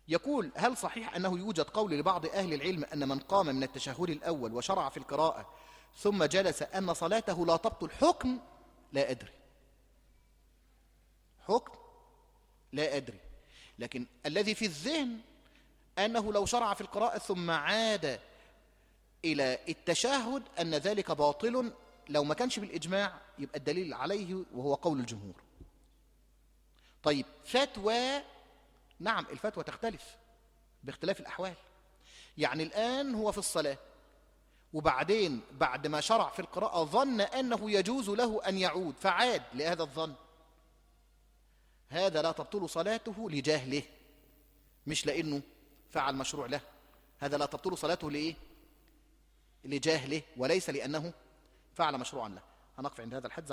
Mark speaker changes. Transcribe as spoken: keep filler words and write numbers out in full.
Speaker 1: يقول: هل صحيح أنه يوجد قول لبعض أهل العلم أن من قام من التشهد الأول وشرع في القراءة ثم جلس أن صلاته لا تبطل؟ حكم لا أدري، حكم لا أدري، لكن الذي في الذهن أنه لو شرع في القراءة ثم عاد إلى التشهد أن ذلك باطل. لو ما كانش بالإجماع يبقى الدليل عليه وهو قول الجمهور. طيب فتوى، نعم الفتوى تختلف باختلاف الأحوال. يعني الآن هو في الصلاة وبعدين بعد ما شرع في القراءة ظن أنه يجوز له أن يعود فعاد لهذا الظن، هذا لا تبطل صلاته لجهله، مش لأنه فعل مشروع له. هذا لا تبطل صلاته لإيه؟ لجهله وليس لأنه فعل مشروعا له. هنقف عند هذا الحد.